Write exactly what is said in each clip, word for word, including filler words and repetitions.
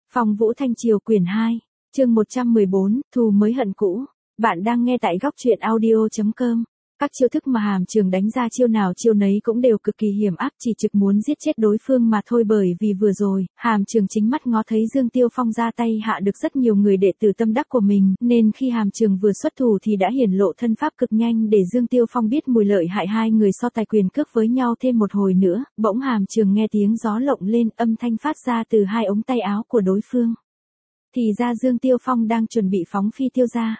Phong Vũ Thanh Triều quyển hai, chương một trăm mười bốn, thù mới hận cũ. Bạn đang nghe tại góc truyện audio chấm com. Các chiêu thức mà Hàm Trường đánh ra chiêu nào chiêu nấy cũng đều cực kỳ hiểm ác, chỉ trực muốn giết chết đối phương mà thôi, bởi vì vừa rồi, Hàm Trường chính mắt ngó thấy Dương Tiêu Phong ra tay hạ được rất nhiều người đệ tử tâm đắc của mình, nên khi Hàm Trường vừa xuất thủ thì đã hiển lộ thân pháp cực nhanh để Dương Tiêu Phong biết mùi lợi hại. Hai người so tài quyền cước với nhau thêm một hồi nữa, bỗng Hàm Trường nghe tiếng gió lộng lên, âm thanh phát ra từ hai ống tay áo của đối phương. Thì ra Dương Tiêu Phong đang chuẩn bị phóng phi tiêu ra.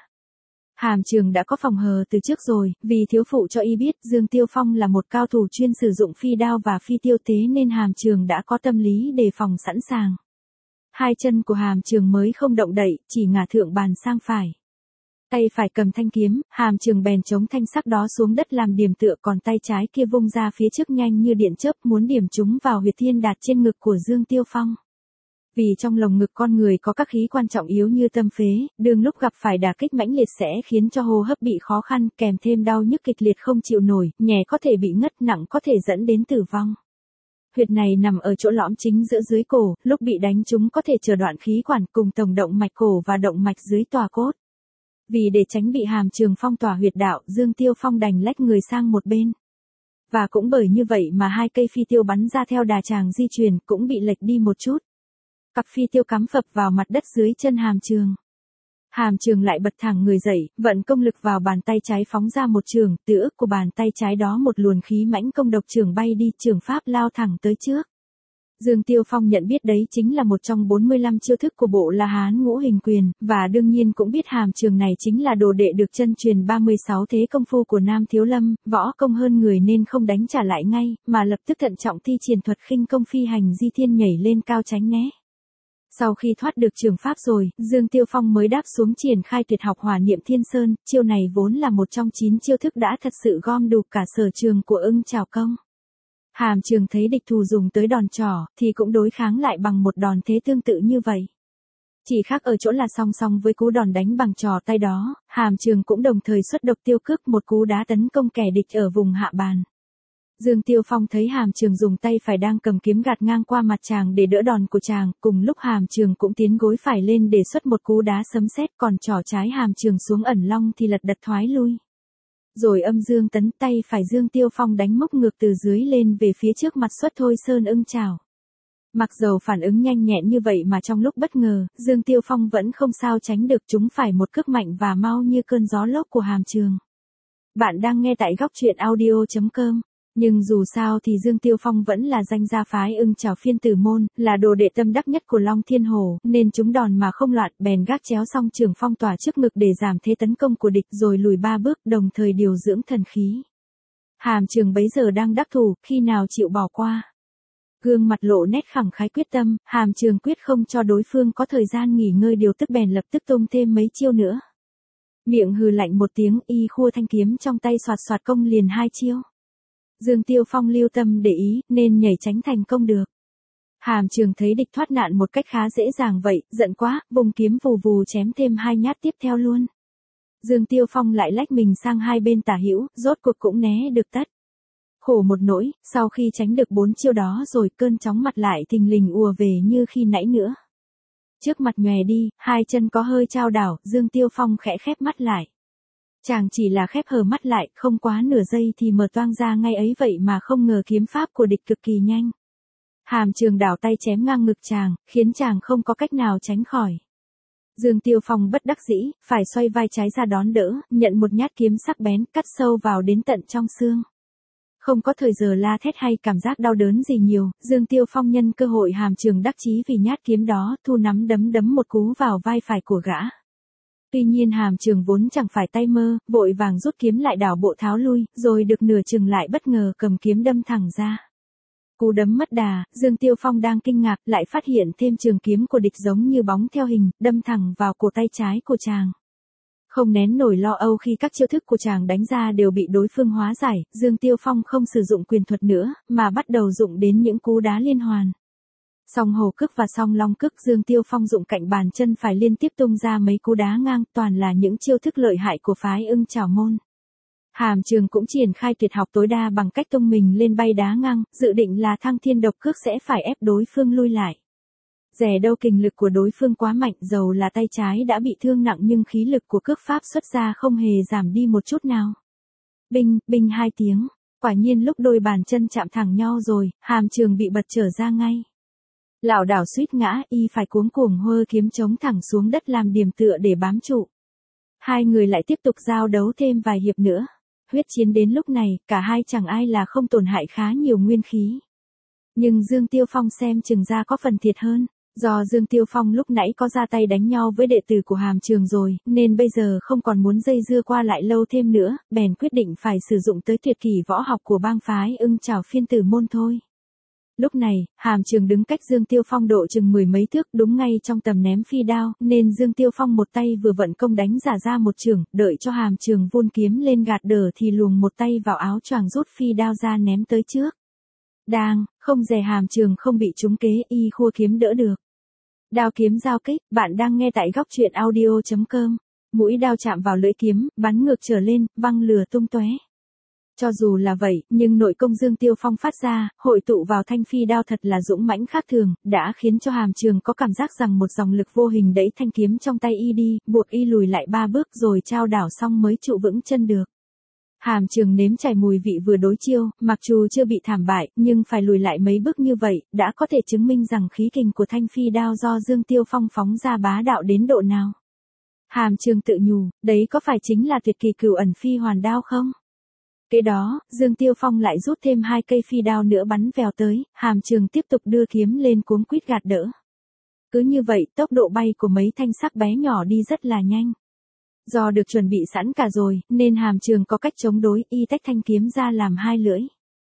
Hàm Trường đã có phòng hờ từ trước rồi, vì thiếu phụ cho y biết Dương Tiêu Phong là một cao thủ chuyên sử dụng phi đao và phi tiêu, thế nên Hàm Trường đã có tâm lý đề phòng sẵn sàng. Hai chân của Hàm Trường mới không động đậy, chỉ ngả thượng bàn sang phải. Tay phải cầm thanh kiếm, Hàm Trường bèn chống thanh sắc đó xuống đất làm điểm tựa, còn tay trái kia vung ra phía trước nhanh như điện chớp, muốn điểm trúng vào huyệt thiên đạt trên ngực của Dương Tiêu Phong. Vì trong lồng ngực con người có các khí quan trọng yếu như tâm phế, đương lúc gặp phải đả kích mãnh liệt sẽ khiến cho hô hấp bị khó khăn, kèm thêm đau nhức kịch liệt không chịu nổi, nhẹ có thể bị ngất, nặng có thể dẫn đến tử vong. Huyệt này nằm ở chỗ lõm chính giữa dưới cổ, lúc bị đánh trúng có thể trở đoạn khí quản cùng tổng động mạch cổ và động mạch dưới tòa cốt. Vì để tránh bị Hàm Trường phong tỏa huyệt đạo, Dương Tiêu Phong đành lách người sang một bên. Và cũng bởi như vậy mà hai cây phi tiêu bắn ra theo đà chàng di chuyển cũng bị lệch đi một chút. Cặp phi tiêu cắm phập vào mặt đất dưới chân Hàm Trường. Hàm Trường lại bật thẳng người dậy, vận công lực vào bàn tay trái phóng ra một trường, từ ức của bàn tay trái đó một luồng khí mãnh công độc trường bay đi, trường pháp lao thẳng tới trước. Dương Tiêu Phong nhận biết đấy chính là một trong bốn mươi lăm chiêu thức của bộ La Hán Ngũ Hình Quyền, và đương nhiên cũng biết Hàm Trường này chính là đồ đệ được chân truyền ba mươi sáu thế công phu của Nam Thiếu Lâm, võ công hơn người nên không đánh trả lại ngay, mà lập tức thận trọng thi triển thuật khinh công phi hành di thiên, nhảy lên cao tránh né. Sau khi thoát được trường pháp rồi, Dương Tiêu Phong mới đáp xuống triển khai tuyệt học Hỏa Niệm Thiên Sơn, chiêu này vốn là một trong chín chiêu thức đã thật sự gom đủ cả sở trường của Ưng Chảo Công. Hàm Trường thấy địch thủ dùng tới đòn trỏ, thì cũng đối kháng lại bằng một đòn thế tương tự như vậy. Chỉ khác ở chỗ là song song với cú đòn đánh bằng trò tay đó, Hàm Trường cũng đồng thời xuất độc tiêu cước, một cú đá tấn công kẻ địch ở vùng hạ bàn. Dương Tiêu Phong thấy Hàm Trường dùng tay phải đang cầm kiếm gạt ngang qua mặt chàng để đỡ đòn của chàng, cùng lúc Hàm Trường cũng tiến gối phải lên để xuất một cú đá sấm sét, còn trỏ trái Hàm Trường xuống ẩn long thì lật đật thoái lui. Rồi âm dương tấn, tay phải Dương Tiêu Phong đánh mốc ngược từ dưới lên về phía trước mặt xuất Thôi Sơn Ưng Chảo. Mặc dầu phản ứng nhanh nhẹn như vậy mà trong lúc bất ngờ, Dương Tiêu Phong vẫn không sao tránh được, chúng phải một cước mạnh và mau như cơn gió lốc của Hàm Trường. Bạn đang nghe tại góc truyện audio chấm com. Nhưng dù sao thì Dương Tiêu Phong vẫn là danh gia phái Ưng Chảo phiên tử môn, là đồ đệ tâm đắc nhất của Long Thiên Hổ, nên chúng đòn mà không loạn, bèn gác chéo song trường phong tỏa trước ngực để giảm thế tấn công của địch, rồi lùi ba bước, đồng thời điều dưỡng thần khí. Hàm Trường bấy giờ đang đắc thủ, khi nào chịu bỏ qua. Gương mặt lộ nét khẳng khái quyết tâm, Hàm Trường quyết không cho đối phương có thời gian nghỉ ngơi điều tức, bèn lập tức tung thêm mấy chiêu nữa. Miệng hừ lạnh một tiếng, y khua thanh kiếm trong tay xoạt xoạt công liền hai chiêu. Dương Tiêu Phong lưu tâm để ý, nên nhảy tránh thành công được. Hàm Trường thấy địch thoát nạn một cách khá dễ dàng vậy, giận quá, vùng kiếm vù vù chém thêm hai nhát tiếp theo luôn. Dương Tiêu Phong lại lách mình sang hai bên tả hữu, rốt cuộc cũng né được tất. Khổ một nỗi, sau khi tránh được bốn chiêu đó rồi, cơn chóng mặt lại thình lình ùa về như khi nãy nữa. Trước mặt nhòe đi, hai chân có hơi chao đảo, Dương Tiêu Phong khẽ khép mắt lại. Chàng chỉ là khép hờ mắt lại, không quá nửa giây thì mở toang ra ngay ấy vậy mà không ngờ kiếm pháp của địch cực kỳ nhanh. Hàm Trường đảo tay chém ngang ngực chàng, khiến chàng không có cách nào tránh khỏi. Dương Tiêu Phong bất đắc dĩ, phải xoay vai trái ra đón đỡ, nhận một nhát kiếm sắc bén, cắt sâu vào đến tận trong xương. Không có thời giờ la thét hay cảm giác đau đớn gì nhiều, Dương Tiêu Phong nhân cơ hội Hàm Trường đắc chí vì nhát kiếm đó, thu nắm đấm đấm một cú vào vai phải của gã. Tuy nhiên Hàm Trường vốn chẳng phải tay mơ, vội vàng rút kiếm lại đảo bộ tháo lui, rồi được nửa chừng lại bất ngờ cầm kiếm đâm thẳng ra. Cú đấm mất đà, Dương Tiêu Phong đang kinh ngạc, lại phát hiện thêm trường kiếm của địch giống như bóng theo hình, đâm thẳng vào cổ tay trái của chàng. Không nén nổi lo âu khi các chiêu thức của chàng đánh ra đều bị đối phương hóa giải, Dương Tiêu Phong không sử dụng quyền thuật nữa, mà bắt đầu dụng đến những cú đá liên hoàn. Song hổ cước và song long cước, Dương Tiêu Phong dụng cạnh bàn chân phải liên tiếp tung ra mấy cú đá ngang, toàn là những chiêu thức lợi hại của phái Ưng Chảo môn. Hàm Trường cũng triển khai tuyệt học tối đa bằng cách tung mình lên bay đá ngang, dự định là thăng thiên độc cước sẽ phải ép đối phương lui lại. Dè đâu kình lực của đối phương quá mạnh, dầu là tay trái đã bị thương nặng nhưng khí lực của cước pháp xuất ra không hề giảm đi một chút nào. Binh, binh hai tiếng, quả nhiên lúc đôi bàn chân chạm thẳng nhau rồi, Hàm Trường bị bật trở ra ngay. Lảo đảo suýt ngã, y phải cuống cuồng hơ kiếm chống thẳng xuống đất làm điểm tựa để bám trụ. Hai người lại tiếp tục giao đấu thêm vài hiệp nữa. Huyết chiến đến lúc này, cả hai chẳng ai là không tổn hại khá nhiều nguyên khí. Nhưng Dương Tiêu Phong xem chừng ra có phần thiệt hơn. Do Dương Tiêu Phong lúc nãy có ra tay đánh nhau với đệ tử của Hàm Trường rồi, nên bây giờ không còn muốn dây dưa qua lại lâu thêm nữa, bèn quyết định phải sử dụng tới tuyệt kỹ võ học của bang phái Ưng Chảo Phiên Tử môn thôi. Lúc này, Hàm Trường đứng cách Dương Tiêu Phong độ chừng mười mấy thước đúng ngay trong tầm ném phi đao, nên Dương Tiêu Phong một tay vừa vận công đánh giả ra một chưởng, đợi cho Hàm Trường vun kiếm lên gạt đỡ thì luồng một tay vào áo choàng rút phi đao ra ném tới trước. Đang, không dè Hàm Trường không bị trúng kế, y khua kiếm đỡ được. Đao kiếm giao kích, bạn đang nghe tại góc truyện audio chấm com. Mũi đao chạm vào lưỡi kiếm, bắn ngược trở lên, văng lửa tung tóe. Cho dù là vậy, nhưng nội công Dương Tiêu Phong phát ra, hội tụ vào thanh phi đao thật là dũng mãnh khác thường, đã khiến cho Hàm Trường có cảm giác rằng một dòng lực vô hình đẩy thanh kiếm trong tay y đi, buộc y lùi lại ba bước rồi trao đảo xong mới trụ vững chân được. Hàm Trường nếm trải mùi vị vừa đối chiêu, mặc dù chưa bị thảm bại, nhưng phải lùi lại mấy bước như vậy, đã có thể chứng minh rằng khí kình của thanh phi đao do Dương Tiêu Phong phóng ra bá đạo đến độ nào. Hàm Trường tự nhủ, đấy có phải chính là tuyệt kỳ cửu ẩn phi hoàn đao không? Kế đó, Dương Tiêu Phong lại rút thêm hai cây phi đao nữa bắn vèo tới, Hàm Trường tiếp tục đưa kiếm lên cuống quýt gạt đỡ. Cứ như vậy, tốc độ bay của mấy thanh sắc bé nhỏ đi rất là nhanh. Do được chuẩn bị sẵn cả rồi, nên Hàm Trường có cách chống đối, y tách thanh kiếm ra làm hai lưỡi.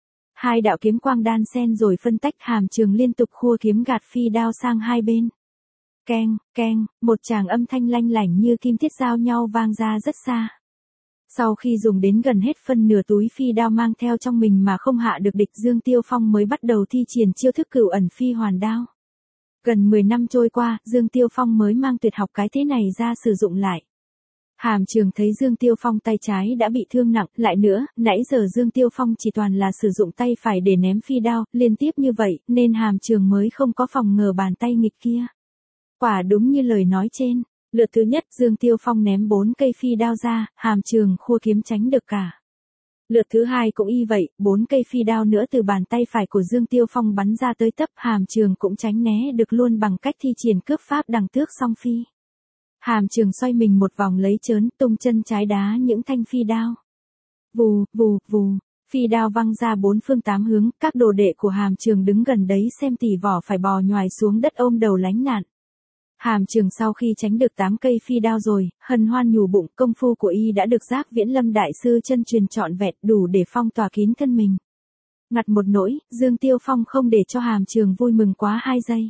Hai đạo kiếm quang đan xen rồi phân tách, Hàm Trường liên tục khua kiếm gạt phi đao sang hai bên. Keng, keng, một tràng âm thanh lanh lảnh như kim thiết giao nhau vang ra rất xa. Sau khi dùng đến gần hết phân nửa túi phi đao mang theo trong mình mà không hạ được địch, Dương Tiêu Phong mới bắt đầu thi triển chiêu thức cửu ẩn phi hoàn đao. Gần mười năm trôi qua, Dương Tiêu Phong mới mang tuyệt học cái thế này ra sử dụng lại. Hàm Trường thấy Dương Tiêu Phong tay trái đã bị thương nặng, lại nữa, nãy giờ Dương Tiêu Phong chỉ toàn là sử dụng tay phải để ném phi đao, liên tiếp như vậy, nên Hàm Trường mới không có phòng ngờ bàn tay nghịch kia. Quả đúng như lời nói trên, lượt thứ nhất Dương Tiêu Phong ném bốn cây phi đao ra, Hàm Trường khua kiếm tránh được cả. Lượt thứ hai cũng y vậy, bốn cây phi đao nữa từ bàn tay phải của Dương Tiêu Phong bắn ra tới tấp, Hàm Trường cũng tránh né được luôn bằng cách thi triển cước pháp đằng tước song phi. Hàm Trường xoay mình một vòng lấy trớn, tung chân trái đá những thanh phi đao. Vù, vù, vù, phi đao văng ra bốn phương tám hướng, các đồ đệ của Hàm Trường đứng gần đấy xem tỉ vỏ phải bò nhoài xuống đất ôm đầu lánh nạn. Hàm Trường sau khi tránh được tám cây phi đao rồi, hân hoan nhủ bụng, công phu của y đã được Giác Viễn Lâm đại sư chân truyền trọn vẹn, đủ để phong tỏa kín thân mình. Ngặt một nỗi, Dương Tiêu Phong không để cho Hàm Trường vui mừng quá hai giây.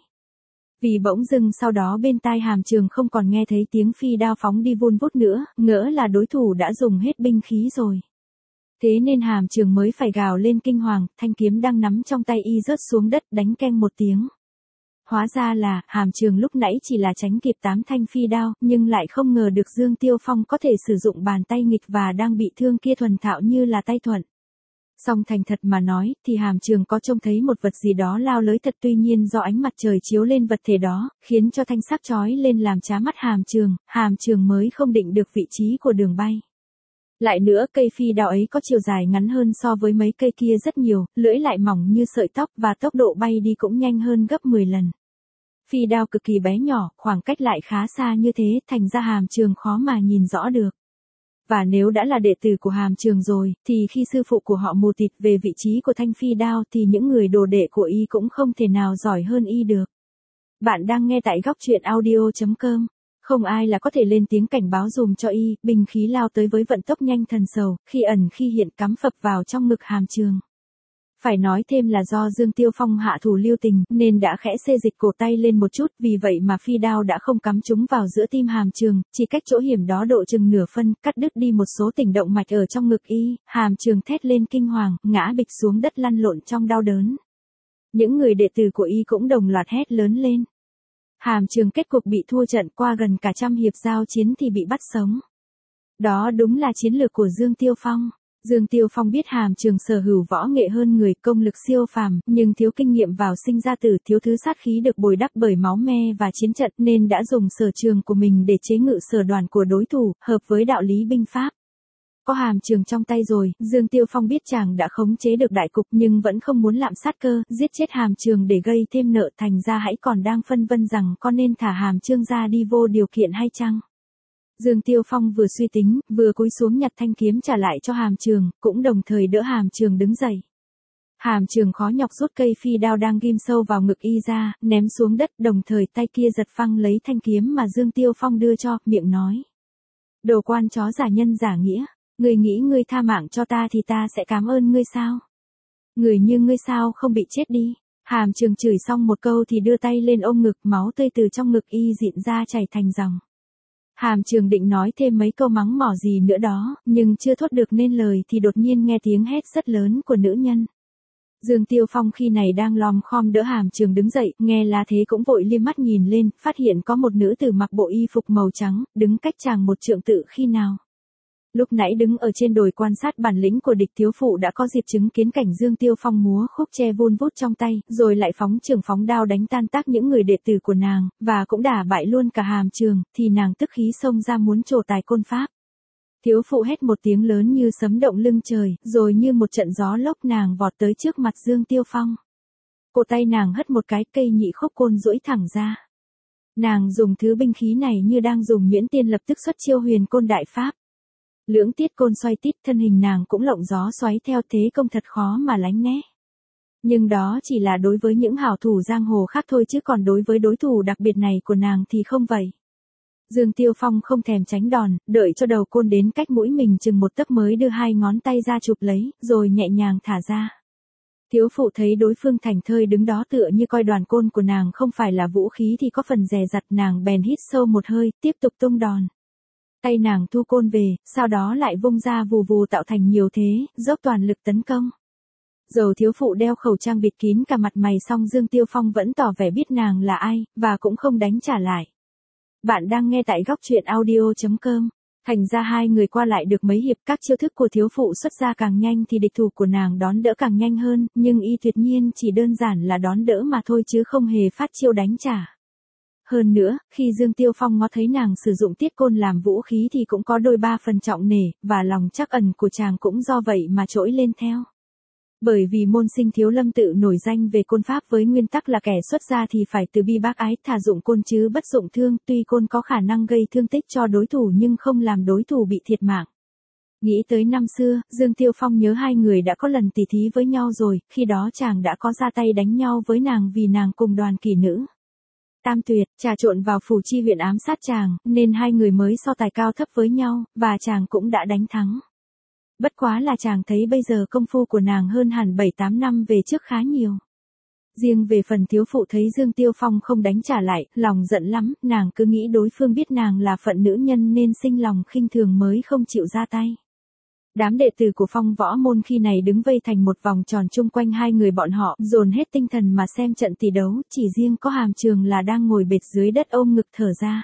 Vì bỗng dưng sau đó bên tai Hàm Trường không còn nghe thấy tiếng phi đao phóng đi vun vút nữa, ngỡ là đối thủ đã dùng hết binh khí rồi. Thế nên Hàm Trường mới phải gào lên kinh hoàng, thanh kiếm đang nắm trong tay y rớt xuống đất đánh keng một tiếng. Hóa ra là, Hàm Trường lúc nãy chỉ là tránh kịp tám thanh phi đao, nhưng lại không ngờ được Dương Tiêu Phong có thể sử dụng bàn tay nghịch và đang bị thương kia thuần thạo như là tay thuận. Song thành thật mà nói, thì Hàm Trường có trông thấy một vật gì đó lao lới thật, tuy nhiên do ánh mặt trời chiếu lên vật thể đó, khiến cho thanh sắc chói lên làm chá mắt Hàm Trường, Hàm Trường mới không định được vị trí của đường bay. Lại nữa, cây phi đao ấy có chiều dài ngắn hơn so với mấy cây kia rất nhiều, lưỡi lại mỏng như sợi tóc và tốc độ bay đi cũng nhanh hơn gấp mười lần. Phi đao cực kỳ bé nhỏ, khoảng cách lại khá xa như thế, thành ra Hàm Trường khó mà nhìn rõ được. Và nếu đã là đệ tử của Hàm Trường rồi, thì khi sư phụ của họ mù tịt về vị trí của thanh phi đao thì những người đồ đệ của y cũng không thể nào giỏi hơn y được. Bạn đang nghe tại góc truyện audio chấm com. Không ai là có thể lên tiếng cảnh báo dùm cho y, binh khí lao tới với vận tốc nhanh thần sầu, khi ẩn khi hiện cắm phập vào trong ngực Hàm Trường. Phải nói thêm là do Dương Tiêu Phong hạ thủ lưu tình, nên đã khẽ xê dịch cổ tay lên một chút, vì vậy mà phi đao đã không cắm trúng vào giữa tim Hàm Trường, chỉ cách chỗ hiểm đó độ chừng nửa phân, cắt đứt đi một số tỉnh động mạch ở trong ngực y, Hàm Trường thét lên kinh hoàng, ngã bịch xuống đất lăn lộn trong đau đớn. Những người đệ tử của y cũng đồng loạt hét lớn lên. Hàm Trường kết cục bị thua trận, qua gần cả trăm hiệp giao chiến thì bị bắt sống. Đó đúng là chiến lược của Dương Tiêu Phong. Dương Tiêu Phong biết Hàm Trường sở hữu võ nghệ hơn người, công lực siêu phàm, nhưng thiếu kinh nghiệm vào sinh ra tử, thiếu thứ sát khí được bồi đắp bởi máu me và chiến trận, nên đã dùng sở trường của mình để chế ngự sở đoàn của đối thủ, hợp với đạo lý binh pháp. Có Hàm Trường trong tay rồi, Dương Tiêu Phong biết chàng đã khống chế được đại cục nhưng vẫn không muốn lạm sát cơ, giết chết Hàm Trường để gây thêm nợ, thành ra hãy còn đang phân vân rằng có nên thả Hàm Trường ra đi vô điều kiện hay chăng. Dương Tiêu Phong vừa suy tính, vừa cúi xuống nhặt thanh kiếm trả lại cho Hàm Trường, cũng đồng thời đỡ Hàm Trường đứng dậy. Hàm Trường khó nhọc rút cây phi đao đang ghim sâu vào ngực y ra, ném xuống đất, đồng thời tay kia giật phăng lấy thanh kiếm mà Dương Tiêu Phong đưa cho, miệng nói: Đồ quan chó giả nhân giả nghĩa, ngươi nghĩ ngươi tha mạng cho ta thì ta sẽ cảm ơn ngươi sao? Người như ngươi sao không bị chết đi? Hàm Trường chửi xong một câu thì đưa tay lên ôm ngực, máu tươi từ trong ngực y dịn ra chảy thành dòng. Hàm Trường định nói thêm mấy câu mắng mỏ gì nữa đó, nhưng chưa thốt được nên lời thì đột nhiên nghe tiếng hét rất lớn của nữ nhân. Dương Tiêu Phong khi này đang lom khom đỡ Hàm Trường đứng dậy, nghe là thế cũng vội liếc mắt nhìn lên, phát hiện có một nữ tử mặc bộ y phục màu trắng, đứng cách chàng một trượng tự khi nào. Lúc nãy đứng ở trên đồi quan sát bản lĩnh của địch thiếu phụ đã có dịp chứng kiến cảnh Dương Tiêu Phong múa khúc tre vun vút trong tay, rồi lại phóng trường phóng đao đánh tan tác những người đệ tử của nàng, và cũng đả bại luôn cả Hàm Trường, thì nàng tức khí xông ra muốn trổ tài côn pháp. Thiếu phụ hét một tiếng lớn như sấm động lưng trời, rồi như một trận gió lốc nàng vọt tới trước mặt Dương Tiêu Phong. Cổ tay nàng hất một cái, cây nhị khúc côn duỗi thẳng ra. Nàng dùng thứ binh khí này như đang dùng nhuyễn tiên, lập tức xuất chiêu huyền côn đại pháp. Lưỡng tiết côn xoay tít, thân hình nàng cũng lộng gió xoáy theo, thế công thật khó mà lánh né. Nhưng đó chỉ là đối với những hảo thủ giang hồ khác thôi, chứ còn đối với đối thủ đặc biệt này của nàng thì không vậy. Dương Tiêu Phong không thèm tránh đòn, đợi cho đầu côn đến cách mũi mình chừng một tấc mới đưa hai ngón tay ra chụp lấy, rồi nhẹ nhàng thả ra. Thiếu phụ thấy đối phương thành thơi đứng đó tựa như coi đoàn côn của nàng không phải là vũ khí thì có phần dè dặt, nàng bèn hít sâu một hơi, tiếp tục tung đòn. Tay nàng thu côn về, sau đó lại vung ra vù vù tạo thành nhiều thế, dốc toàn lực tấn công. Dầu thiếu phụ đeo khẩu trang bịt kín cả mặt mày xong Dương Tiêu Phong vẫn tỏ vẻ biết nàng là ai, và cũng không đánh trả lại. Bạn đang nghe tại góc truyện audio chấm com. Thành ra hai người qua lại được mấy hiệp, các chiêu thức của thiếu phụ xuất ra càng nhanh thì địch thủ của nàng đón đỡ càng nhanh hơn, nhưng y tuyệt nhiên chỉ đơn giản là đón đỡ mà thôi chứ không hề phát chiêu đánh trả. Hơn nữa, khi Dương Tiêu Phong ngó thấy nàng sử dụng tiết côn làm vũ khí thì cũng có đôi ba phần trọng nể, và lòng trắc ẩn của chàng cũng do vậy mà trỗi lên theo. Bởi vì môn sinh Thiếu Lâm tự nổi danh về côn pháp với nguyên tắc là kẻ xuất gia thì phải từ bi bác ái, thà dụng côn chứ bất dụng thương, tuy côn có khả năng gây thương tích cho đối thủ nhưng không làm đối thủ bị thiệt mạng. Nghĩ tới năm xưa, Dương Tiêu Phong nhớ hai người đã có lần tỉ thí với nhau rồi, khi đó chàng đã có ra tay đánh nhau với nàng vì nàng cùng đoàn kỷ nữ Tam Tuyệt trà trộn vào phủ chi huyện ám sát chàng, nên hai người mới so tài cao thấp với nhau, và chàng cũng đã đánh thắng. Bất quá là chàng thấy bây giờ công phu của nàng hơn hẳn bảy tám năm về trước khá nhiều. Riêng về phần thiếu phụ thấy Dương Tiêu Phong không đánh trả lại, lòng giận lắm, nàng cứ nghĩ đối phương biết nàng là phận nữ nhân nên sinh lòng khinh thường mới không chịu ra tay. Đám đệ tử của Phong Võ Môn khi này đứng vây thành một vòng tròn chung quanh hai người bọn họ, dồn hết tinh thần mà xem trận tỷ đấu, chỉ riêng có Hàm Trường là đang ngồi bệt dưới đất ôm ngực thở ra.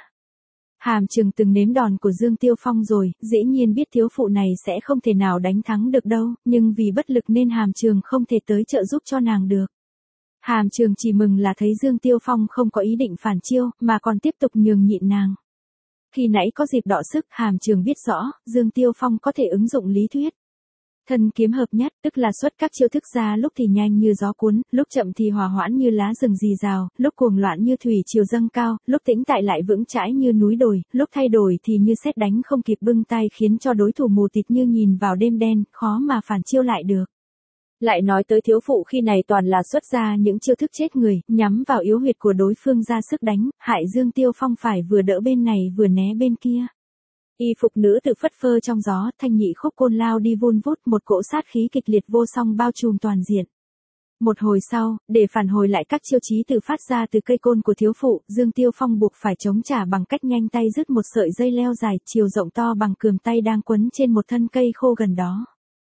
Hàm Trường từng nếm đòn của Dương Tiêu Phong rồi, dĩ nhiên biết thiếu phụ này sẽ không thể nào đánh thắng được đâu, nhưng vì bất lực nên Hàm Trường không thể tới trợ giúp cho nàng được. Hàm Trường chỉ mừng là thấy Dương Tiêu Phong không có ý định phản chiêu, mà còn tiếp tục nhường nhịn nàng. Khi nãy có dịp đọ sức, Hàm Trường biết rõ, Dương Tiêu Phong có thể ứng dụng lý thuyết thân kiếm hợp nhất, tức là xuất các chiêu thức ra, lúc thì nhanh như gió cuốn, lúc chậm thì hòa hoãn như lá rừng rì rào, lúc cuồng loạn như thủy triều dâng cao, lúc tĩnh tại lại vững chãi như núi đồi, lúc thay đổi thì như sét đánh không kịp bưng tay, khiến cho đối thủ mù tịt như nhìn vào đêm đen, khó mà phản chiêu lại được. Lại nói tới thiếu phụ khi này toàn là xuất ra những chiêu thức chết người, nhắm vào yếu huyệt của đối phương ra sức đánh, hại Dương Tiêu Phong phải vừa đỡ bên này vừa né bên kia. Y phục nữ tự phất phơ trong gió, thanh nhị khúc côn lao đi vun vút, một cỗ sát khí kịch liệt vô song bao trùm toàn diện. Một hồi sau, để phản hồi lại các chiêu chí tự phát ra từ cây côn của thiếu phụ, Dương Tiêu Phong buộc phải chống trả bằng cách nhanh tay dứt một sợi dây leo dài, chiều rộng to bằng cườm tay đang quấn trên một thân cây khô gần đó.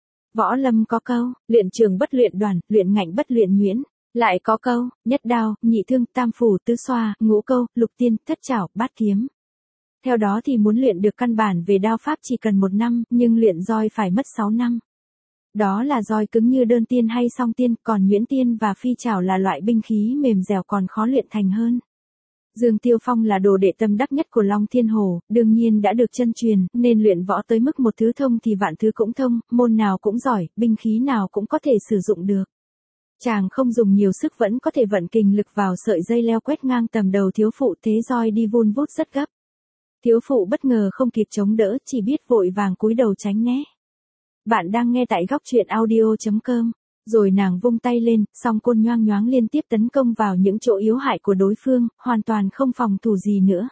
Võ lâm có câu, luyện trường bất luyện đoàn, luyện ngạnh bất luyện nhuyễn. Lại có câu, nhất đao, nhị thương, tam phủ, tứ xoa, ngũ câu, lục tiên, thất trảo, bát kiếm. Theo đó thì muốn luyện được căn bản về đao pháp chỉ cần một năm, nhưng luyện roi phải mất sáu năm. Đó là roi cứng như đơn tiên hay song tiên, còn nhuyễn tiên và phi trảo là loại binh khí mềm dẻo còn khó luyện thành hơn. Dương Tiêu Phong là đồ đệ tâm đắc nhất của Long Thiên Hổ, đương nhiên đã được chân truyền, nên luyện võ tới mức một thứ thông thì vạn thứ cũng thông, môn nào cũng giỏi, binh khí nào cũng có thể sử dụng được. Chàng không dùng nhiều sức vẫn có thể vận kình lực vào sợi dây leo quét ngang tầm đầu thiếu phụ, thế roi đi vun vút rất gấp. Thiếu phụ bất ngờ không kịp chống đỡ, chỉ biết vội vàng cúi đầu tránh né. Bạn đang nghe tại góc truyện audio chấm com. Rồi nàng vung tay lên, song côn nhoang nhoáng liên tiếp tấn công vào những chỗ yếu hại của đối phương, hoàn toàn không phòng thủ gì nữa.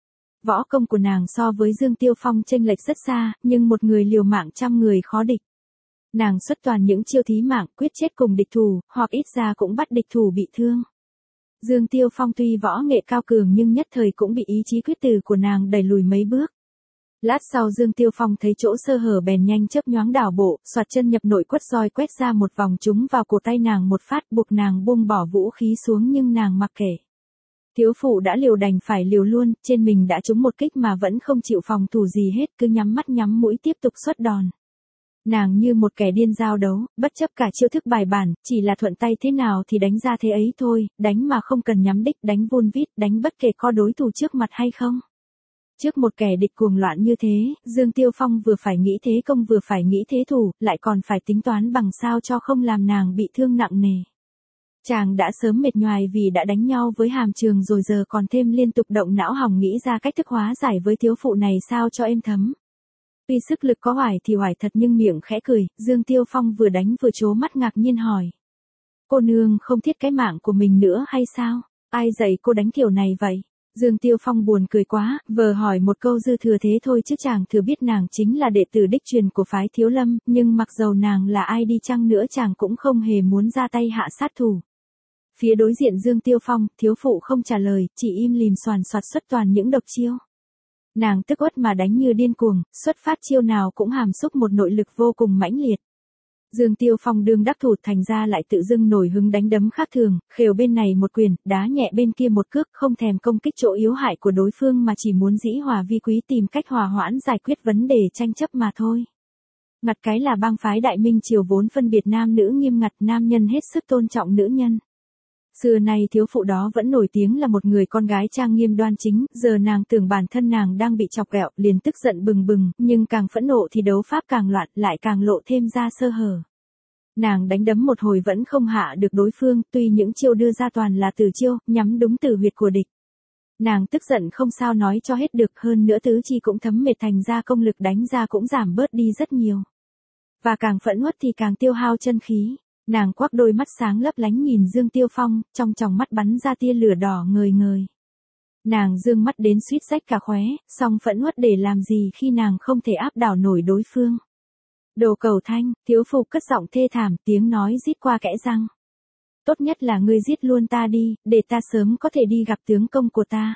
Võ công của nàng so với Dương Tiêu Phong chênh lệch rất xa, nhưng một người liều mạng trăm người khó địch. Nàng xuất toàn những chiêu thí mạng, quyết chết cùng địch thủ, hoặc ít ra cũng bắt địch thủ bị thương. Dương Tiêu Phong tuy võ nghệ cao cường nhưng nhất thời cũng bị ý chí quyết tử của nàng đẩy lùi mấy bước. Lát sau Dương Tiêu Phong thấy chỗ sơ hở bèn nhanh chớp nhoáng đảo bộ, xoạt chân nhập nội quất roi quét ra một vòng trúng vào cổ tay nàng một phát, buộc nàng buông bỏ vũ khí xuống nhưng nàng mặc kệ. Thiếu phụ đã liều đành phải liều luôn, trên mình đã trúng một kích mà vẫn không chịu phòng thủ gì hết, cứ nhắm mắt nhắm mũi tiếp tục xuất đòn. Nàng như một kẻ điên giao đấu, bất chấp cả chiêu thức bài bản, chỉ là thuận tay thế nào thì đánh ra thế ấy thôi, đánh mà không cần nhắm đích, đánh vun vít, đánh bất kể có đối thủ trước mặt hay không. Trước một kẻ địch cuồng loạn như thế, Dương Tiêu Phong vừa phải nghĩ thế công vừa phải nghĩ thế thủ, lại còn phải tính toán bằng sao cho không làm nàng bị thương nặng nề. Chàng đã sớm mệt nhoài vì đã đánh nhau với Hàm Trường rồi giờ còn thêm liên tục động não hòng nghĩ ra cách thức hóa giải với thiếu phụ này sao cho êm thấm. Tuy sức lực có hoài thì hoài thật nhưng miệng khẽ cười, Dương Tiêu Phong vừa đánh vừa trố mắt ngạc nhiên hỏi. Cô nương không thiết cái mạng của mình nữa hay sao? Ai dạy cô đánh kiểu này vậy? Dương Tiêu Phong buồn cười quá, vờ hỏi một câu dư thừa thế thôi chứ chàng thừa biết nàng chính là đệ tử đích truyền của phái Thiếu Lâm, nhưng mặc dầu nàng là ai đi chăng nữa chàng cũng không hề muốn ra tay hạ sát thủ. Phía đối diện Dương Tiêu Phong, thiếu phụ không trả lời, chỉ im lìm xoàn xoạt xuất toàn những độc chiêu. Nàng tức uất mà đánh như điên cuồng, xuất phát chiêu nào cũng hàm xúc một nội lực vô cùng mãnh liệt. Dương Tiêu Phong đương đắc thủ thành ra lại tự dưng nổi hứng đánh đấm khác thường, khều bên này một quyền, đá nhẹ bên kia một cước, không thèm công kích chỗ yếu hại của đối phương mà chỉ muốn dĩ hòa vi quý tìm cách hòa hoãn giải quyết vấn đề tranh chấp mà thôi. Ngặt cái là bang phái Đại Minh Triều vốn phân biệt nam nữ nghiêm ngặt, nam nhân hết sức tôn trọng nữ nhân. Xưa nay thiếu phụ đó vẫn nổi tiếng là một người con gái trang nghiêm đoan chính, giờ nàng tưởng bản thân nàng đang bị chọc ghẹo, liền tức giận bừng bừng, nhưng càng phẫn nộ thì đấu pháp càng loạn, lại càng lộ thêm ra sơ hở. Nàng đánh đấm một hồi vẫn không hạ được đối phương, tuy những chiêu đưa ra toàn là từ chiêu, nhắm đúng tử huyệt của địch. Nàng tức giận không sao nói cho hết được, hơn nữa tứ chi cũng thấm mệt thành ra công lực đánh ra cũng giảm bớt đi rất nhiều. Và càng phẫn uất thì càng tiêu hao chân khí. Nàng quắc đôi mắt sáng lấp lánh nhìn Dương Tiêu Phong, trong tròng mắt bắn ra tia lửa đỏ ngời ngời. Nàng dương mắt đến suýt rách cả khóe, song phẫn uất để làm gì khi nàng không thể áp đảo nổi đối phương. Đồ cầu thanh, thiếu phụ cất giọng thê thảm, tiếng nói rít qua kẽ răng. Tốt nhất là ngươi giết luôn ta đi, để ta sớm có thể đi gặp tướng công của ta.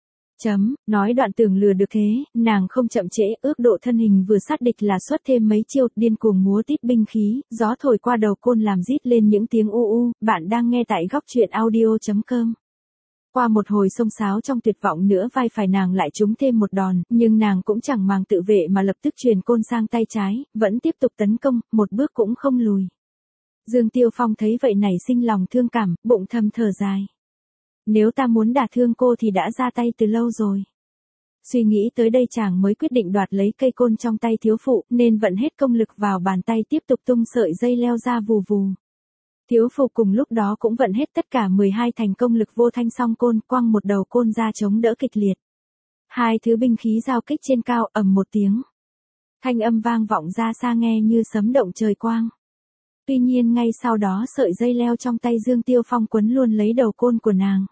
Chấm, nói đoạn tưởng lừa được thế, nàng không chậm trễ, ước độ thân hình vừa sát địch là xuất thêm mấy chiêu, điên cuồng múa tít binh khí, gió thổi qua đầu côn làm rít lên những tiếng u u, bạn đang nghe tại góc truyện audio chấm com. Qua một hồi xông xáo trong tuyệt vọng nữa vai phải nàng lại trúng thêm một đòn, nhưng nàng cũng chẳng màng tự vệ mà lập tức truyền côn sang tay trái, vẫn tiếp tục tấn công, một bước cũng không lùi. Dương Tiêu Phong thấy vậy nảy sinh lòng thương cảm, bụng thầm thở dài. Nếu ta muốn đả thương cô thì đã ra tay từ lâu rồi. Suy nghĩ tới đây chàng mới quyết định đoạt lấy cây côn trong tay thiếu phụ, nên vận hết công lực vào bàn tay tiếp tục tung sợi dây leo ra vù vù. Thiếu phụ cùng lúc đó cũng vận hết tất cả mười hai thành công lực vô thanh song côn, quăng một đầu côn ra chống đỡ kịch liệt. Hai thứ binh khí giao kích trên cao, ầm một tiếng. Thanh âm vang vọng ra xa nghe như sấm động trời quang. Tuy nhiên ngay sau đó sợi dây leo trong tay Dương Tiêu Phong quấn luôn lấy đầu côn của nàng.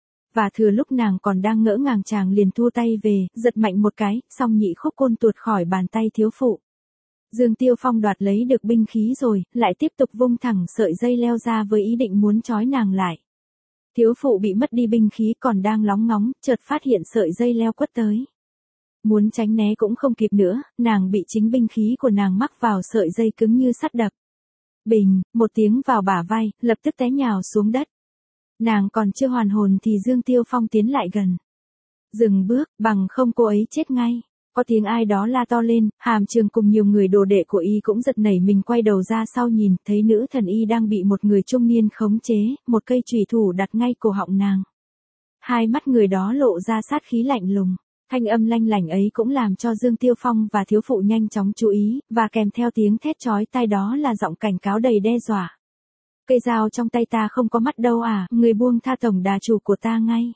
Và thừa lúc nàng còn đang ngỡ ngàng chàng liền thua tay về, giật mạnh một cái, song nhị khúc côn tuột khỏi bàn tay thiếu phụ. Dương Tiêu Phong đoạt lấy được binh khí rồi, lại tiếp tục vung thẳng sợi dây leo ra với ý định muốn trói nàng lại. Thiếu phụ bị mất đi binh khí còn đang lóng ngóng, chợt phát hiện sợi dây leo quất tới. Muốn tránh né cũng không kịp nữa, nàng bị chính binh khí của nàng mắc vào sợi dây cứng như sắt đập. Bình, một tiếng vào bả vai, lập tức té nhào xuống đất. Nàng còn chưa hoàn hồn thì Dương Tiêu Phong tiến lại gần. Dừng bước, bằng không cô ấy chết ngay. Có tiếng ai đó la to lên, Hàm Trường cùng nhiều người đồ đệ của y cũng giật nảy mình quay đầu ra sau nhìn, thấy nữ thần y đang bị một người trung niên khống chế, một cây chùy thủ đặt ngay cổ họng nàng. Hai mắt người đó lộ ra sát khí lạnh lùng. Thanh âm lanh lảnh ấy cũng làm cho Dương Tiêu Phong và thiếu phụ nhanh chóng chú ý, và kèm theo tiếng thét chói tai đó là giọng cảnh cáo đầy đe dọa. Cây dao trong tay ta không có mắt đâu à, người buông tha tổng đà chủ của ta ngay.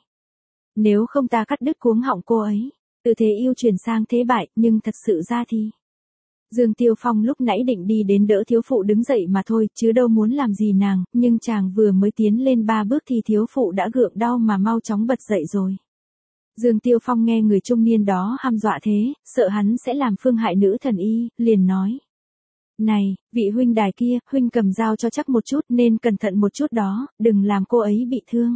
Nếu không ta cắt đứt cuống họng cô ấy. Từ thế yêu chuyển sang thế bại, nhưng thật sự ra thì... Dương Tiêu Phong lúc nãy định đi đến đỡ thiếu phụ đứng dậy mà thôi, chứ đâu muốn làm gì nàng, nhưng chàng vừa mới tiến lên ba bước thì thiếu phụ đã gượng đau mà mau chóng bật dậy rồi. Dương Tiêu Phong nghe người trung niên đó hăm dọa thế, sợ hắn sẽ làm phương hại nữ thần y, liền nói. Này, vị huynh đài kia, huynh cầm dao cho chắc một chút nên cẩn thận một chút đó, đừng làm cô ấy bị thương.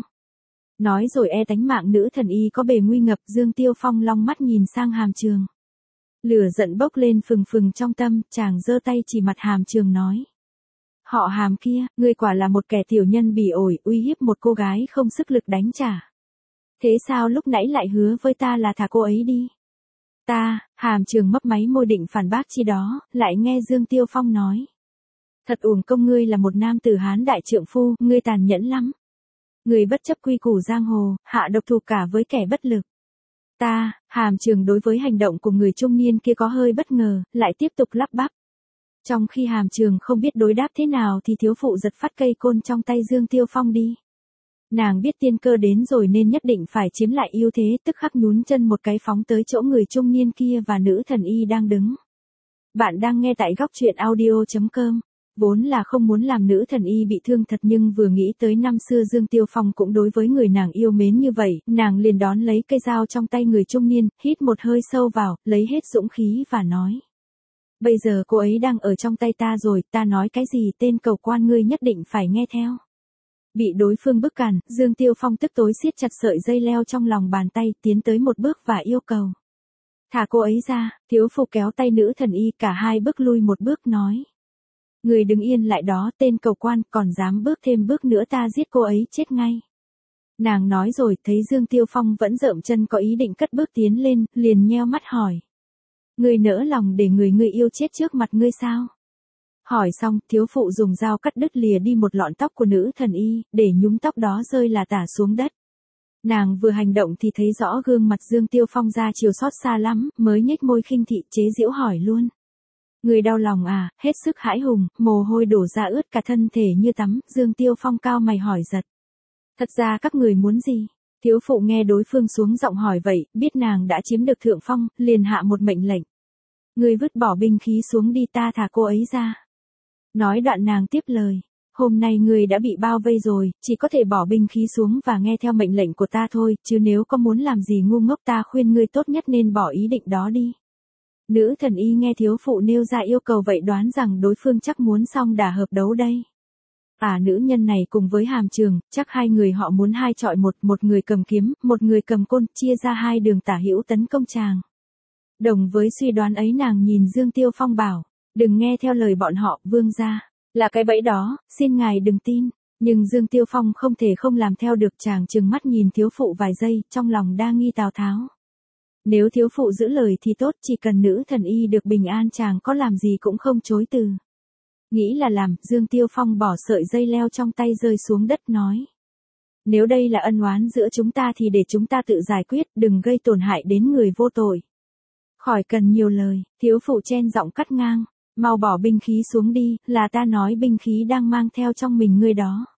Nói rồi e tánh mạng nữ thần y có bề nguy ngập, Dương Tiêu Phong long mắt nhìn sang Hàm Trường. Lửa giận bốc lên phừng phừng trong tâm, chàng giơ tay chỉ mặt Hàm Trường nói. Họ Hàm kia, ngươi quả là một kẻ tiểu nhân bỉ ổi, uy hiếp một cô gái không sức lực đánh trả. Thế sao lúc nãy lại hứa với ta là thả cô ấy đi? Ta, Hàm Trường mấp máy môi định phản bác chi đó, lại nghe Dương Tiêu Phong nói. Thật uổng công ngươi là một nam tử Hán đại trượng phu, ngươi tàn nhẫn lắm. Người bất chấp quy củ giang hồ, hạ độc thủ cả với kẻ bất lực. Ta, Hàm Trường đối với hành động của người trung niên kia có hơi bất ngờ, lại tiếp tục lắp bắp. Trong khi Hàm Trường không biết đối đáp thế nào thì thiếu phụ giật phát cây côn trong tay Dương Tiêu Phong đi. Nàng biết tiên cơ đến rồi nên nhất định phải chiếm lại ưu thế, tức khắc nhún chân một cái phóng tới chỗ người trung niên kia và nữ thần y đang đứng. Bạn đang nghe tại góc truyện audio chấm com. Vốn là không muốn làm nữ thần y bị thương thật, nhưng vừa nghĩ tới năm xưa Dương Tiêu Phong cũng đối với người nàng yêu mến như vậy, nàng liền đón lấy cây dao trong tay người trung niên, hít một hơi sâu vào, lấy hết dũng khí và nói. Bây giờ cô ấy đang ở trong tay ta rồi, ta nói cái gì tên cầu quan ngươi nhất định phải nghe theo. Bị đối phương bức cản, Dương Tiêu Phong tức tối siết chặt sợi dây leo trong lòng bàn tay, tiến tới một bước và yêu cầu. Thả cô ấy ra, thiếu phụ kéo tay nữ thần y, cả hai bước lui một bước nói. Người đứng yên lại đó, tên cầu quan, còn dám bước thêm bước nữa ta giết cô ấy chết ngay. Nàng nói rồi, thấy Dương Tiêu Phong vẫn rợm chân có ý định cất bước tiến lên, liền nheo mắt hỏi. Người nỡ lòng để người ngươi yêu chết trước mặt ngươi sao? Hỏi xong, thiếu phụ dùng dao cắt đứt lìa đi một lọn tóc của nữ thần y, để nhúm tóc đó rơi là tả xuống đất. Nàng vừa hành động thì thấy rõ gương mặt Dương Tiêu Phong ra chiều xót xa lắm, mới nhếch môi khinh thị chế giễu hỏi luôn. Người đau lòng à, hết sức hãi hùng, mồ hôi đổ ra ướt cả thân thể như tắm, Dương Tiêu Phong cao mày hỏi giật. Thật ra các người muốn gì? Thiếu phụ nghe đối phương xuống giọng hỏi vậy, biết nàng đã chiếm được thượng phong, liền hạ một mệnh lệnh. Người vứt bỏ binh khí xuống đi, ta thả cô ấy ra. Nói đoạn nàng tiếp lời. Hôm nay người đã bị bao vây rồi, chỉ có thể bỏ binh khí xuống và nghe theo mệnh lệnh của ta thôi, chứ nếu có muốn làm gì ngu ngốc ta khuyên ngươi tốt nhất nên bỏ ý định đó đi. Nữ thần y nghe thiếu phụ nêu ra yêu cầu vậy đoán rằng đối phương chắc muốn xong đả hợp đấu đây. À nữ nhân này cùng với Hàm Trường, chắc hai người họ muốn hai chọi một, một người cầm kiếm, một người cầm côn, chia ra hai đường tả hữu tấn công chàng. Đồng với suy đoán ấy nàng nhìn Dương Tiêu Phong bảo, đừng nghe theo lời bọn họ, vương gia, là cái bẫy đó, xin ngài đừng tin. Nhưng Dương Tiêu Phong không thể không làm theo được, chàng trừng mắt nhìn thiếu phụ vài giây, trong lòng đa nghi Tào Tháo. Nếu thiếu phụ giữ lời thì tốt, chỉ cần nữ thần y được bình an chàng có làm gì cũng không chối từ. Nghĩ là làm, Dương Tiêu Phong bỏ sợi dây leo trong tay rơi xuống đất nói. Nếu đây là ân oán giữa chúng ta thì để chúng ta tự giải quyết, đừng gây tổn hại đến người vô tội. Khỏi cần nhiều lời, thiếu phụ chen giọng cắt ngang, mau bỏ binh khí xuống đi, là ta nói binh khí đang mang theo trong mình ngươi đó.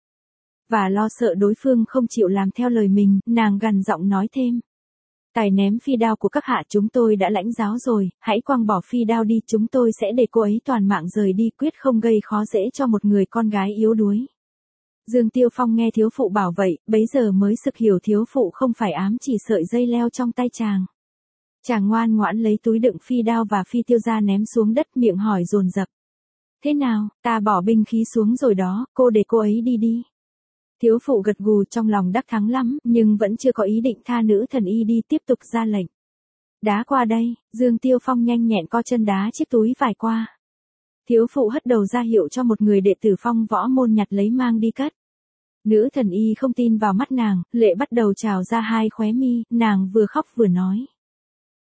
Và lo sợ đối phương không chịu làm theo lời mình, nàng gằn giọng nói thêm. Tài ném phi đao của các hạ chúng tôi đã lãnh giáo rồi, hãy quăng bỏ phi đao đi, chúng tôi sẽ để cô ấy toàn mạng rời đi, quyết không gây khó dễ cho một người con gái yếu đuối. Dương Tiêu Phong nghe thiếu phụ bảo vậy, bấy giờ mới sực hiểu thiếu phụ không phải ám chỉ sợi dây leo trong tay chàng. Chàng ngoan ngoãn lấy túi đựng phi đao và phi tiêu ra ném xuống đất, miệng hỏi dồn dập. Thế nào, ta bỏ binh khí xuống rồi đó, cô để cô ấy đi đi. Thiếu phụ gật gù trong lòng đắc thắng lắm, nhưng vẫn chưa có ý định tha nữ thần y đi, tiếp tục ra lệnh. Đá qua đây, Dương Tiêu Phong nhanh nhẹn co chân đá chiếc túi vải qua. Thiếu phụ hất đầu ra hiệu cho một người đệ tử Phong võ môn nhặt lấy mang đi cất. Nữ thần y không tin vào mắt nàng, lệ bắt đầu trào ra hai khóe mi, nàng vừa khóc vừa nói.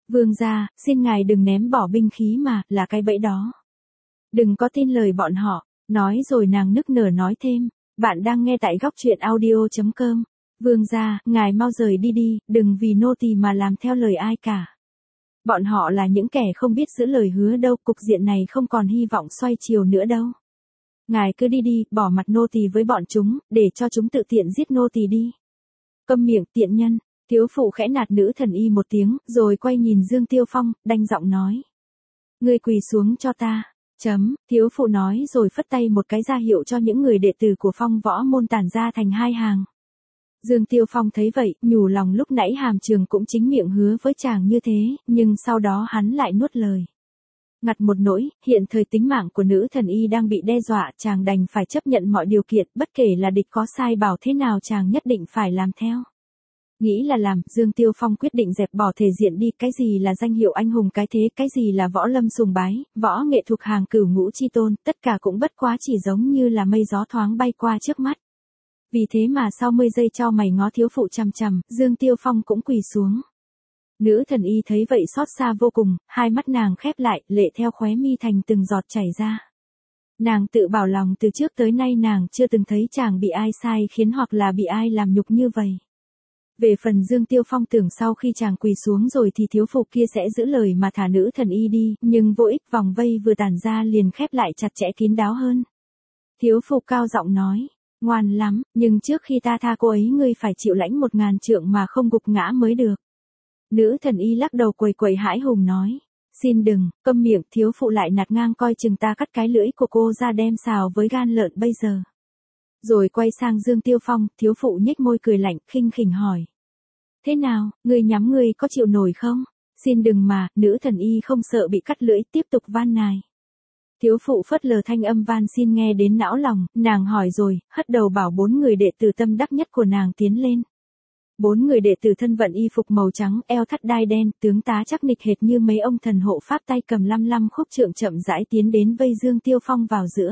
Vương gia, xin ngài đừng ném bỏ binh khí mà, là cái bẫy đó. Đừng có tin lời bọn họ, nói rồi nàng nức nở nói thêm, bạn đang nghe tại góc truyện audio.com. Vương gia, ngài mau rời đi đi, đừng vì nô tỳ mà làm theo lời ai cả. Bọn họ là những kẻ không biết giữ lời hứa đâu, cục diện này không còn hy vọng xoay chiều nữa đâu. Ngài cứ đi đi, bỏ mặt nô tỳ với bọn chúng, để cho chúng tự tiện giết nô tỳ đi. Câm miệng tiện nhân, thiếu phụ khẽ nạt nữ thần y một tiếng, rồi quay nhìn Dương Tiêu Phong, đanh giọng nói. Ngươi quỳ xuống cho ta. Chấm, thiếu phụ nói rồi phất tay một cái ra hiệu cho những người đệ tử của Phong võ môn tản ra thành hai hàng. Dương Tiêu Phong thấy vậy, nhủ lòng lúc nãy Hàm Trường cũng chính miệng hứa với chàng như thế, nhưng sau đó hắn lại nuốt lời. Ngặt một nỗi, hiện thời tính mạng của nữ thần y đang bị đe dọa, chàng đành phải chấp nhận mọi điều kiện, bất kể là địch có sai bảo thế nào chàng nhất định phải làm theo. Nghĩ là làm, Dương Tiêu Phong quyết định dẹp bỏ thể diện đi, cái gì là danh hiệu anh hùng cái thế, cái gì là võ lâm sùng bái, võ nghệ thuộc hàng cửu ngũ chi tôn, tất cả cũng bất quá chỉ giống như là mây gió thoáng bay qua trước mắt. Vì thế mà sau mươi giây cho mày ngó thiếu phụ chằm chằm, Dương Tiêu Phong cũng quỳ xuống. Nữ thần y thấy vậy xót xa vô cùng, hai mắt nàng khép lại, lệ theo khóe mi thành từng giọt chảy ra. Nàng tự bảo lòng từ trước tới nay nàng chưa từng thấy chàng bị ai sai khiến hoặc là bị ai làm nhục như vậy. Về phần Dương Tiêu Phong tưởng sau khi chàng quỳ xuống rồi thì thiếu phụ kia sẽ giữ lời mà thả nữ thần y đi, nhưng vô ích, vòng vây vừa tản ra liền khép lại chặt chẽ kín đáo hơn. Thiếu phụ cao giọng nói, ngoan lắm, nhưng trước khi ta tha cô ấy ngươi phải chịu lãnh một ngàn trượng mà không gục ngã mới được. Nữ thần y lắc đầu quầy quầy hãi hùng nói, xin đừng, câm miệng, thiếu phụ lại nạt ngang coi chừng ta cắt cái lưỡi của cô ra đem xào với gan lợn bây giờ. Rồi quay sang Dương Tiêu Phong, thiếu phụ nhếch môi cười lạnh, khinh khỉnh hỏi. Thế nào, ngươi nhắm ngươi có chịu nổi không? Xin đừng mà, nữ thần y không sợ bị cắt lưỡi, tiếp tục van nài. Thiếu phụ phớt lờ thanh âm van xin nghe đến não lòng, nàng hỏi rồi, hất đầu bảo bốn người đệ tử tâm đắc nhất của nàng tiến lên. Bốn người đệ tử thân vận y phục màu trắng, eo thắt đai đen, tướng tá chắc nịch hệt như mấy ông thần hộ pháp, tay cầm lăm lăm khúc trượng chậm rãi tiến đến vây Dương Tiêu Phong vào giữa.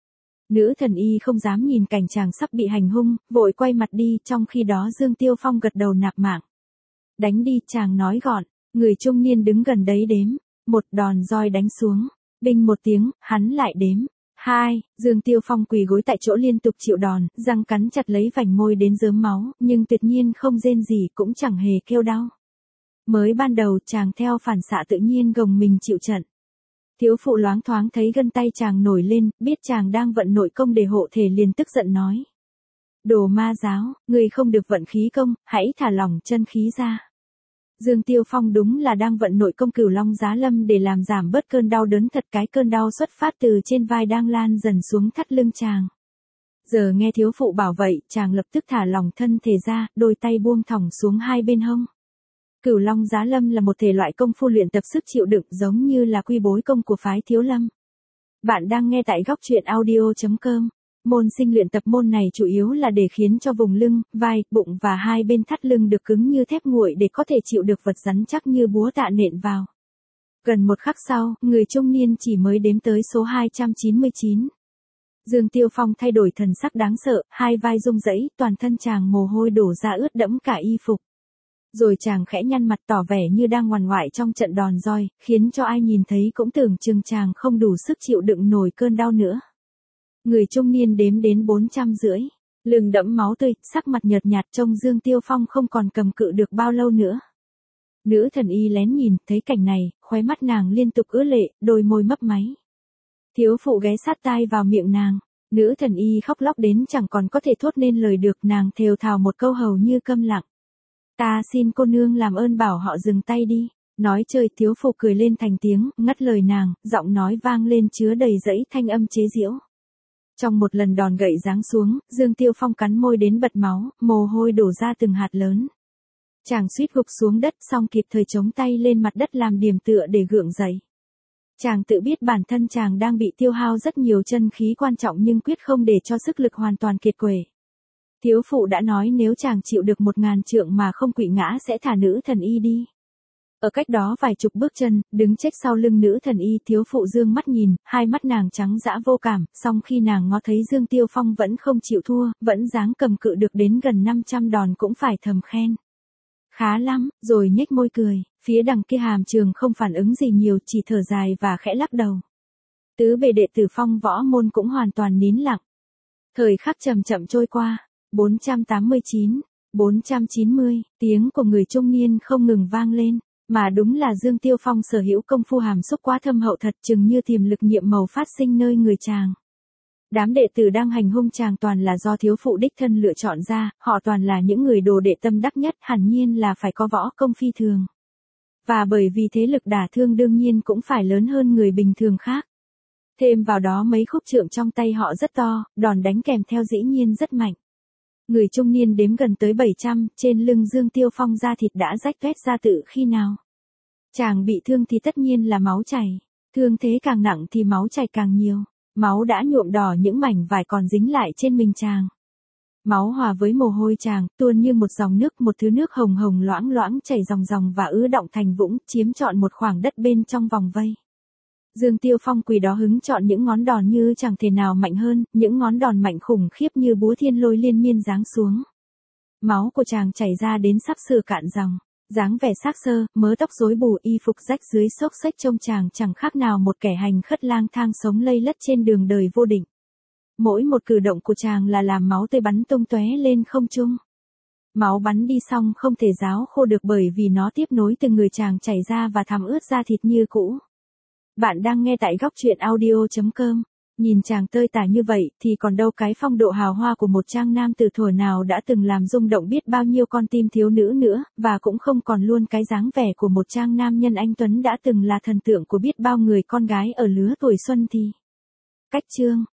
Nữ thần y không dám nhìn cảnh chàng sắp bị hành hung, vội quay mặt đi, trong khi đó Dương Tiêu Phong gật đầu nạp mạng. Đánh đi, chàng nói gọn, người trung niên đứng gần đấy đếm, một đòn roi đánh xuống, binh một tiếng, hắn lại đếm, hai, Dương Tiêu Phong quỳ gối tại chỗ liên tục chịu đòn, răng cắn chặt lấy vành môi đến rớm máu, nhưng tuyệt nhiên không rên gì cũng chẳng hề kêu đau. Mới ban đầu chàng theo phản xạ tự nhiên gồng mình chịu trận. Thiếu phụ loáng thoáng thấy gân tay chàng nổi lên, biết chàng đang vận nội công để hộ thể liền tức giận nói. Đồ ma giáo, người không được vận khí công, hãy thả lỏng chân khí ra. Dương Tiêu Phong đúng là đang vận nội công Cửu Long Giá Lâm để làm giảm bớt cơn đau đớn thật, cái cơn đau xuất phát từ trên vai đang lan dần xuống thắt lưng chàng. Giờ nghe thiếu phụ bảo vậy, chàng lập tức thả lỏng thân thể ra, đôi tay buông thõng xuống hai bên hông. Cửu Long Giá Lâm là một thể loại công phu luyện tập sức chịu đựng giống như là quy bối công của phái Thiếu Lâm. Bạn đang nghe tại góc truyện audio.com. Môn sinh luyện tập môn này chủ yếu là để khiến cho vùng lưng, vai, bụng và hai bên thắt lưng được cứng như thép nguội để có thể chịu được vật rắn chắc như búa tạ nện vào. Gần một khắc sau, người trung niên chỉ mới đếm tới số hai trăm chín mươi chín. Dương Tiêu Phong thay đổi thần sắc đáng sợ, hai vai rung rẩy, toàn thân chàng mồ hôi đổ ra ướt đẫm cả y phục. Rồi chàng khẽ nhăn mặt tỏ vẻ như đang ngoằn ngoại trong trận đòn roi, khiến cho ai nhìn thấy cũng tưởng chừng chàng không đủ sức chịu đựng nổi cơn đau nữa. Người trung niên đếm đến bốn trăm rưỡi, lưng đẫm máu tươi, sắc mặt nhợt nhạt trông Dương Tiêu Phong không còn cầm cự được bao lâu nữa. Nữ thần y lén nhìn, thấy cảnh này, khóe mắt nàng liên tục ứa lệ, đôi môi mấp máy. Thiếu phụ ghé sát tai vào miệng nàng, nữ thần y khóc lóc đến chẳng còn có thể thốt nên lời được, nàng thều thào một câu hầu như câm lặng. Ta xin cô nương làm ơn bảo họ dừng tay đi. Nói chơi, thiếu phụ cười lên thành tiếng, ngắt lời nàng, giọng nói vang lên chứa đầy dẫy thanh âm chế giễu. Trong một lần đòn gậy giáng xuống, Dương Tiêu Phong cắn môi đến bật máu, mồ hôi đổ ra từng hạt lớn. Chàng suýt gục xuống đất xong kịp thời chống tay lên mặt đất làm điểm tựa để gượng dậy. Chàng tự biết bản thân chàng đang bị tiêu hao rất nhiều chân khí quan trọng nhưng quyết không để cho sức lực hoàn toàn kiệt quệ. Thiếu phụ đã nói nếu chàng chịu được một ngàn trượng mà không quỵ ngã sẽ thả nữ thần y đi. Ở cách đó vài chục bước chân, đứng chết sau lưng nữ thần y, thiếu phụ dương mắt nhìn, hai mắt nàng trắng dã vô cảm, song khi nàng ngó thấy Dương Tiêu Phong vẫn không chịu thua, vẫn dáng cầm cự được đến gần năm trăm đòn cũng phải thầm khen. Khá lắm, rồi nhếch môi cười, phía đằng kia Hàm Trường không phản ứng gì nhiều, chỉ thở dài và khẽ lắc đầu. Tứ bề đệ tử Phong Võ Môn cũng hoàn toàn nín lặng. Thời khắc chậm chậm trôi qua, bốn trăm tám mươi chín, bốn trăm chín mươi, tiếng của người trung niên không ngừng vang lên, mà đúng là Dương Tiêu Phong sở hữu công phu hàm xúc quá thâm hậu thật, chừng như tiềm lực nhiệm màu phát sinh nơi người chàng. Đám đệ tử đang hành hung chàng toàn là do thiếu phụ đích thân lựa chọn ra, họ toàn là những người đồ đệ tâm đắc nhất, hẳn nhiên là phải có võ công phi thường. Và bởi vì thế lực đả thương đương nhiên cũng phải lớn hơn người bình thường khác. Thêm vào đó mấy khúc trượng trong tay họ rất to, đòn đánh kèm theo dĩ nhiên rất mạnh. Người trung niên đếm gần tới bảy trăm, trên lưng Dương Tiêu Phong da thịt đã rách toét ra tự khi nào. Chàng bị thương thì tất nhiên là máu chảy, thương thế càng nặng thì máu chảy càng nhiều, máu đã nhuộm đỏ những mảnh vải còn dính lại trên mình chàng. Máu hòa với mồ hôi chàng, tuôn như một dòng nước, một thứ nước hồng hồng loãng loãng chảy ròng ròng và ứ đọng thành vũng, chiếm trọn một khoảng đất bên trong vòng vây. Dương Tiêu Phong quỳ đó hứng chọn những ngón đòn như chẳng thể nào mạnh hơn, những ngón đòn mạnh khủng khiếp như búa thiên lôi liên miên giáng xuống. Máu của chàng chảy ra đến sắp sửa cạn dòng, dáng vẻ xác xơ, mớ tóc rối bù, y phục rách dưới xốc xếch, trông chàng chẳng khác nào một kẻ hành khất lang thang sống lây lất trên đường đời vô định. Mỗi một cử động của chàng là làm máu tươi bắn tung tóe lên không trung. Máu bắn đi xong không thể ráo khô được bởi vì nó tiếp nối từ người chàng chảy ra và thấm ướt da thịt như cũ. Bạn đang nghe tại góc truyện audio chấm com. Nhìn chàng tơi tả như vậy thì còn đâu cái phong độ hào hoa của một trang nam tử thuở nào đã từng làm rung động biết bao nhiêu con tim thiếu nữ nữa, và cũng không còn luôn cái dáng vẻ của một trang nam nhân anh tuấn đã từng là thần tượng của biết bao người con gái ở lứa tuổi xuân thì. Cách chương